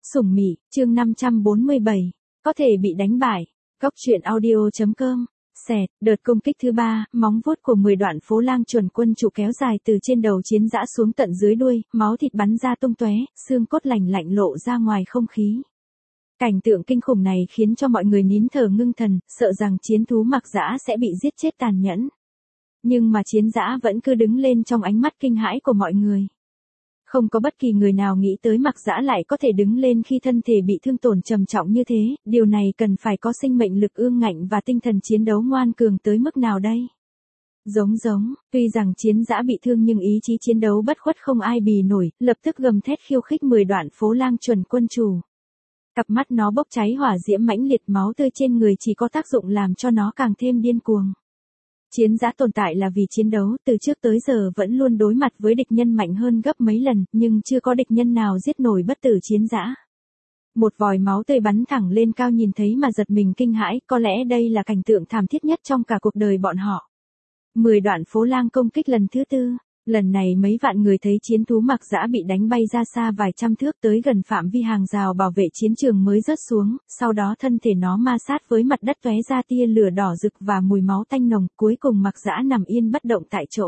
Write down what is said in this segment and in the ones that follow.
Sủng Mị, chương 547. Có thể bị đánh bại. Góc truyện audio.com. Xẹt, đợt công kích thứ 3, móng vuốt của 10 đoạn phố lang chuẩn quân chủ kéo dài từ trên đầu chiến dã xuống tận dưới đuôi, máu thịt bắn ra tung tóe, xương cốt lành lạnh lộ ra ngoài không khí. Cảnh tượng kinh khủng này khiến cho mọi người nín thở ngưng thần, sợ rằng chiến thú Mặc Dã sẽ bị giết chết tàn nhẫn. Nhưng mà chiến dã vẫn cứ đứng lên trong ánh mắt kinh hãi của mọi người. Không có bất kỳ người nào nghĩ tới Mặc Dã lại có thể đứng lên khi thân thể bị thương tổn trầm trọng như thế, điều này cần phải có sinh mệnh lực ương ngạnh và tinh thần chiến đấu ngoan cường tới mức nào đây? Giống, tuy rằng chiến dã bị thương nhưng ý chí chiến đấu bất khuất không ai bì nổi, lập tức gầm thét khiêu khích 10 đoạn phố lang chuẩn quân chủ. Cặp mắt nó bốc cháy hỏa diễm mãnh liệt, máu tươi trên người chỉ có tác dụng làm cho nó càng thêm điên cuồng. Chiến dã tồn tại là vì chiến đấu, từ trước tới giờ vẫn luôn đối mặt với địch nhân mạnh hơn gấp mấy lần, nhưng chưa có địch nhân nào giết nổi bất tử chiến dã. Một vòi máu tươi bắn thẳng lên cao, nhìn thấy mà giật mình kinh hãi, có lẽ đây là cảnh tượng thảm thiết nhất trong cả cuộc đời bọn họ. 10 đoạn phố lang công kích lần thứ 4. Lần này mấy vạn người thấy chiến thú Mặc Dã bị đánh bay ra xa vài trăm thước tới gần phạm vi hàng rào bảo vệ chiến trường mới rớt xuống, sau đó thân thể nó ma sát với mặt đất tóe ra tia lửa đỏ rực và mùi máu tanh nồng, cuối cùng Mặc Dã nằm yên bất động tại chỗ.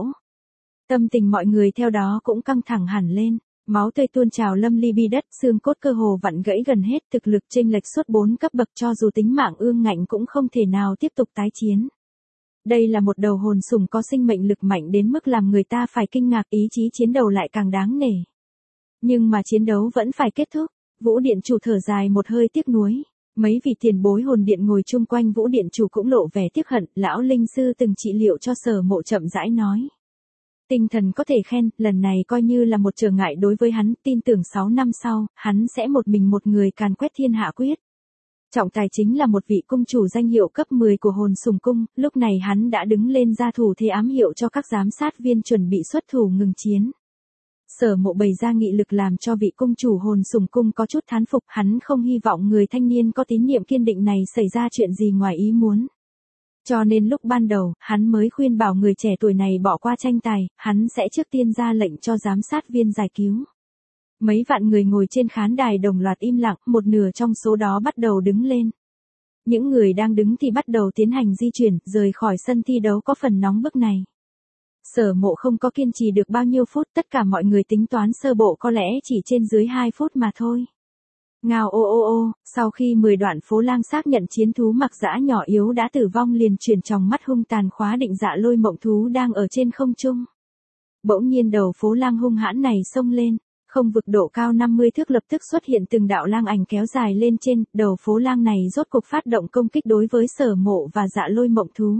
Tâm tình mọi người theo đó cũng căng thẳng hẳn lên, máu tươi tuôn trào lâm ly bi đất, xương cốt cơ hồ vặn gãy gần hết, thực lực chênh lệch suốt 4 cấp bậc, cho dù tính mạng ương ngạnh cũng không thể nào tiếp tục tái chiến. Đây là một đầu hồn sủng có sinh mệnh lực mạnh đến mức làm người ta phải kinh ngạc, ý chí chiến đấu lại càng đáng nể. Nhưng mà chiến đấu vẫn phải kết thúc, Vũ Điện chủ thở dài một hơi tiếc nuối. Mấy vị tiền bối hồn điện ngồi chung quanh Vũ Điện chủ cũng lộ vẻ tiếc hận, lão linh sư từng trị liệu cho Sở Mộ chậm rãi nói. Tinh thần có thể khen, lần này coi như là một trở ngại đối với hắn, tin tưởng 6 năm sau, hắn sẽ một mình một người càn quét thiên hạ quyết. Trọng tài chính là một vị cung chủ danh hiệu cấp 10 của hồn sùng cung, lúc này hắn đã đứng lên ra thủ thế ám hiệu cho các giám sát viên chuẩn bị xuất thủ ngừng chiến. Sở Mộ bày ra nghị lực làm cho vị cung chủ hồn sùng cung có chút thán phục, hắn không hy vọng người thanh niên có tín niệm kiên định này xảy ra chuyện gì ngoài ý muốn. Cho nên lúc ban đầu, hắn mới khuyên bảo người trẻ tuổi này bỏ qua tranh tài, hắn sẽ trước tiên ra lệnh cho giám sát viên giải cứu. Mấy vạn người ngồi trên khán đài đồng loạt im lặng, một nửa trong số đó bắt đầu đứng lên. Những người đang đứng thì bắt đầu tiến hành di chuyển, rời khỏi sân thi đấu có phần nóng bức này. Sở Mộ không có kiên trì được bao nhiêu phút, tất cả mọi người tính toán sơ bộ có lẽ chỉ trên dưới 2 phút mà thôi. Ngao ô, sau khi 10 đoạn phố lang xác nhận chiến thú Mặc Dã nhỏ yếu đã tử vong liền chuyển tròng mắt hung tàn khóa định Dạ Lôi mộng thú đang ở trên không trung. Bỗng nhiên đầu phố lang hung hãn này xông lên. Không vực độ cao 50 thước lập tức xuất hiện từng đạo lang ảnh kéo dài lên trên, đầu phố lang này rốt cuộc phát động công kích đối với Sở Mộ và Dạ Lôi mộng thú.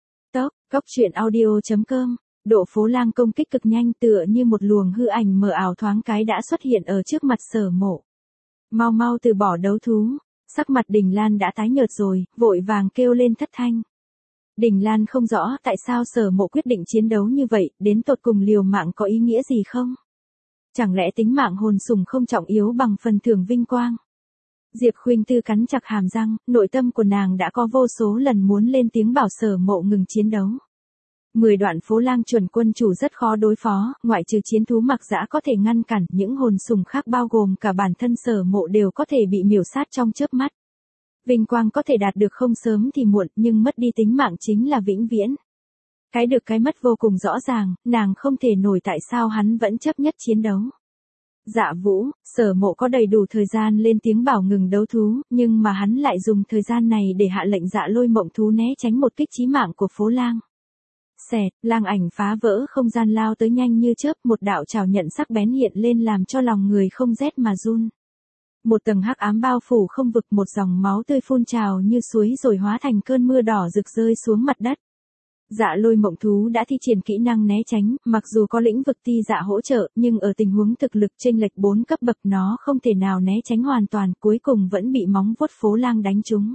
Góc truyện audio.com. Độ phố lang công kích cực nhanh, tựa như một luồng hư ảnh mờ ảo thoáng cái đã xuất hiện ở trước mặt Sở Mộ. Mau từ bỏ đấu thú. Sắc mặt Đình Lan đã tái nhợt rồi, vội vàng kêu lên thất thanh. Đình Lan không rõ tại sao Sở Mộ quyết định chiến đấu như vậy, đến tột cùng liều mạng có ý nghĩa gì không? Chẳng lẽ tính mạng hồn sủng không trọng yếu bằng phần thưởng vinh quang? Diệp Khuynh Tư cắn chặt hàm răng, nội tâm của nàng đã có vô số lần muốn lên tiếng bảo Sở Mộ ngừng chiến đấu. 10 đoạn phố lang chuẩn quân chủ rất khó đối phó, ngoại trừ chiến thú Mặc Dã có thể ngăn cản, những hồn sủng khác bao gồm cả bản thân Sở Mộ đều có thể bị miểu sát trong chớp mắt. Vinh quang có thể đạt được không sớm thì muộn, nhưng mất đi tính mạng chính là vĩnh viễn. Cái được cái mất vô cùng rõ ràng, nàng không thể nổi tại sao hắn vẫn chấp nhất chiến đấu. Dạ Vũ, Sở Mộ có đầy đủ thời gian lên tiếng bảo ngừng đấu thú, nhưng mà hắn lại dùng thời gian này để hạ lệnh Dạ Lôi mộng thú né tránh một kích chí mạng của phố lang. Xẹt, lang ảnh phá vỡ không gian lao tới nhanh như chớp, một đạo trảo nhận sắc bén hiện lên làm cho lòng người không rét mà run. Một tầng hắc ám bao phủ không vực, một dòng máu tươi phun trào như suối rồi hóa thành cơn mưa đỏ rực rơi xuống mặt đất. Dạ Lôi mộng thú đã thi triển kỹ năng né tránh, mặc dù có lĩnh vực ti dạ hỗ trợ, nhưng ở tình huống thực lực chênh lệch 4 cấp bậc nó không thể nào né tránh hoàn toàn, cuối cùng vẫn bị móng vuốt phố lang đánh trúng.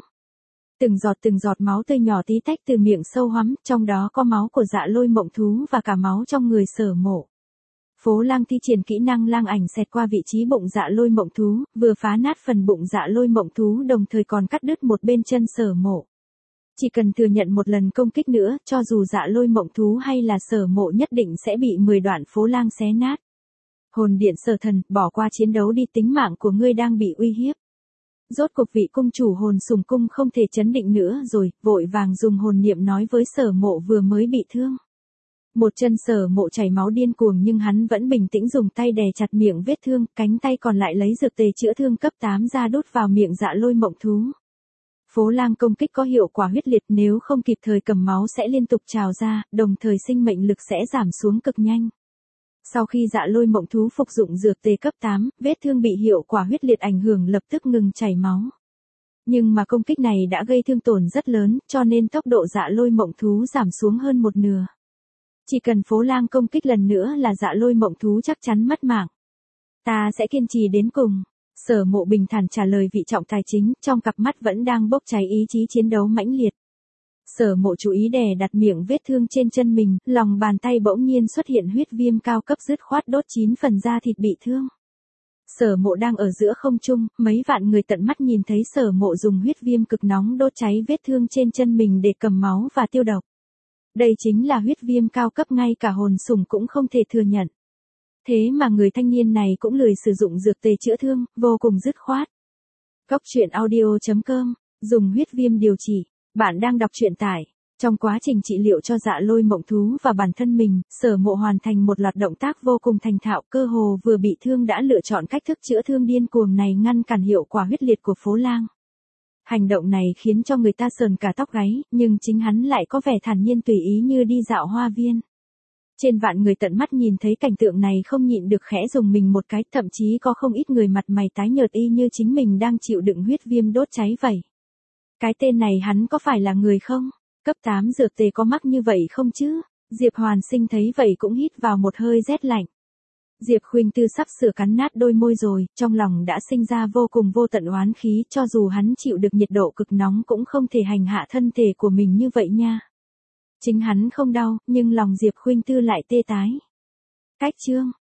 Từng giọt máu tươi nhỏ tí tách từ miệng sâu hoắm, trong đó có máu của Dạ Lôi mộng thú và cả máu trong người Sở Mộ. Phố lang thi triển kỹ năng lang ảnh xẹt qua vị trí bụng Dạ Lôi mộng thú, vừa phá nát phần bụng Dạ Lôi mộng thú đồng thời còn cắt đứt một bên chân Sở Mộ. Chỉ cần thừa nhận một lần công kích nữa, cho dù Dạ Lôi mộng thú hay là Sở Mộ nhất định sẽ bị 10 đoạn phố lang xé nát. Hồn điện Sở Thần, bỏ qua chiến đấu đi, tính mạng của ngươi đang bị uy hiếp. Rốt cuộc vị cung chủ hồn sùng cung không thể chấn định nữa rồi, vội vàng dùng hồn niệm nói với Sở Mộ vừa mới bị thương. Một chân Sở Mộ chảy máu điên cuồng nhưng hắn vẫn bình tĩnh dùng tay đè chặt miệng vết thương, cánh tay còn lại lấy dược tề chữa thương cấp 8 ra đút vào miệng Dạ Lôi Mộng Thú. Phố lang công kích có hiệu quả huyết liệt, nếu không kịp thời cầm máu sẽ liên tục trào ra, đồng thời sinh mệnh lực sẽ giảm xuống cực nhanh. Sau khi Dạ Lôi Mộng Thú phục dụng dược tề cấp 8, vết thương bị hiệu quả huyết liệt ảnh hưởng lập tức ngừng chảy máu. Nhưng mà công kích này đã gây thương tổn rất lớn, cho nên tốc độ Dạ Lôi Mộng Thú giảm xuống hơn một nửa. Chỉ cần phố lang công kích lần nữa là Dạ Lôi Mộng Thú chắc chắn mất mạng. Ta sẽ kiên trì đến cùng. Sở Mộ bình thản trả lời vị trọng tài chính, trong cặp mắt vẫn đang bốc cháy ý chí chiến đấu mãnh liệt. Sở Mộ chú ý đè đặt miệng vết thương trên chân mình, lòng bàn tay bỗng nhiên xuất hiện huyết viêm cao cấp dứt khoát đốt 9 phần da thịt bị thương. Sở Mộ đang ở giữa không trung, mấy vạn người tận mắt nhìn thấy Sở Mộ dùng huyết viêm cực nóng đốt cháy vết thương trên chân mình để cầm máu và tiêu độc. Đây chính là huyết viêm cao cấp ngay cả hồn sủng cũng không thể thừa nhận. Thế mà người thanh niên này cũng lười sử dụng dược tề chữa thương, vô cùng dứt khoát. Cóc truyện audio.com, dùng huyết viêm điều trị. Bạn đang đọc truyện tải. Trong quá trình trị liệu cho Dạ Lôi Mộng Thú và bản thân mình, Sở Mộ hoàn thành một loạt động tác vô cùng thành thạo, cơ hồ vừa bị thương đã lựa chọn cách thức chữa thương điên cuồng này ngăn cản hiệu quả huyết liệt của phố lang. Hành động này khiến cho người ta sờn cả tóc gáy, nhưng chính hắn lại có vẻ thản nhiên tùy ý như đi dạo hoa viên. Trên vạn người tận mắt nhìn thấy cảnh tượng này không nhịn được khẽ dùng mình một cái, thậm chí có không ít người mặt mày tái nhợt y như chính mình đang chịu đựng huyết viêm đốt cháy vậy. Cái tên này hắn có phải là người không? Cấp 8 dược tề có mắc như vậy không chứ? Diệp Hoàn Sinh thấy vậy cũng hít vào một hơi rét lạnh. Diệp Khuynh Tư sắp sửa cắn nát đôi môi rồi, trong lòng đã sinh ra vô cùng vô tận oán khí, cho dù hắn chịu được nhiệt độ cực nóng cũng không thể hành hạ thân thể của mình như vậy nha. Chính hắn không đau, nhưng lòng Diệp Khuynh Tư lại tê tái. Cách chương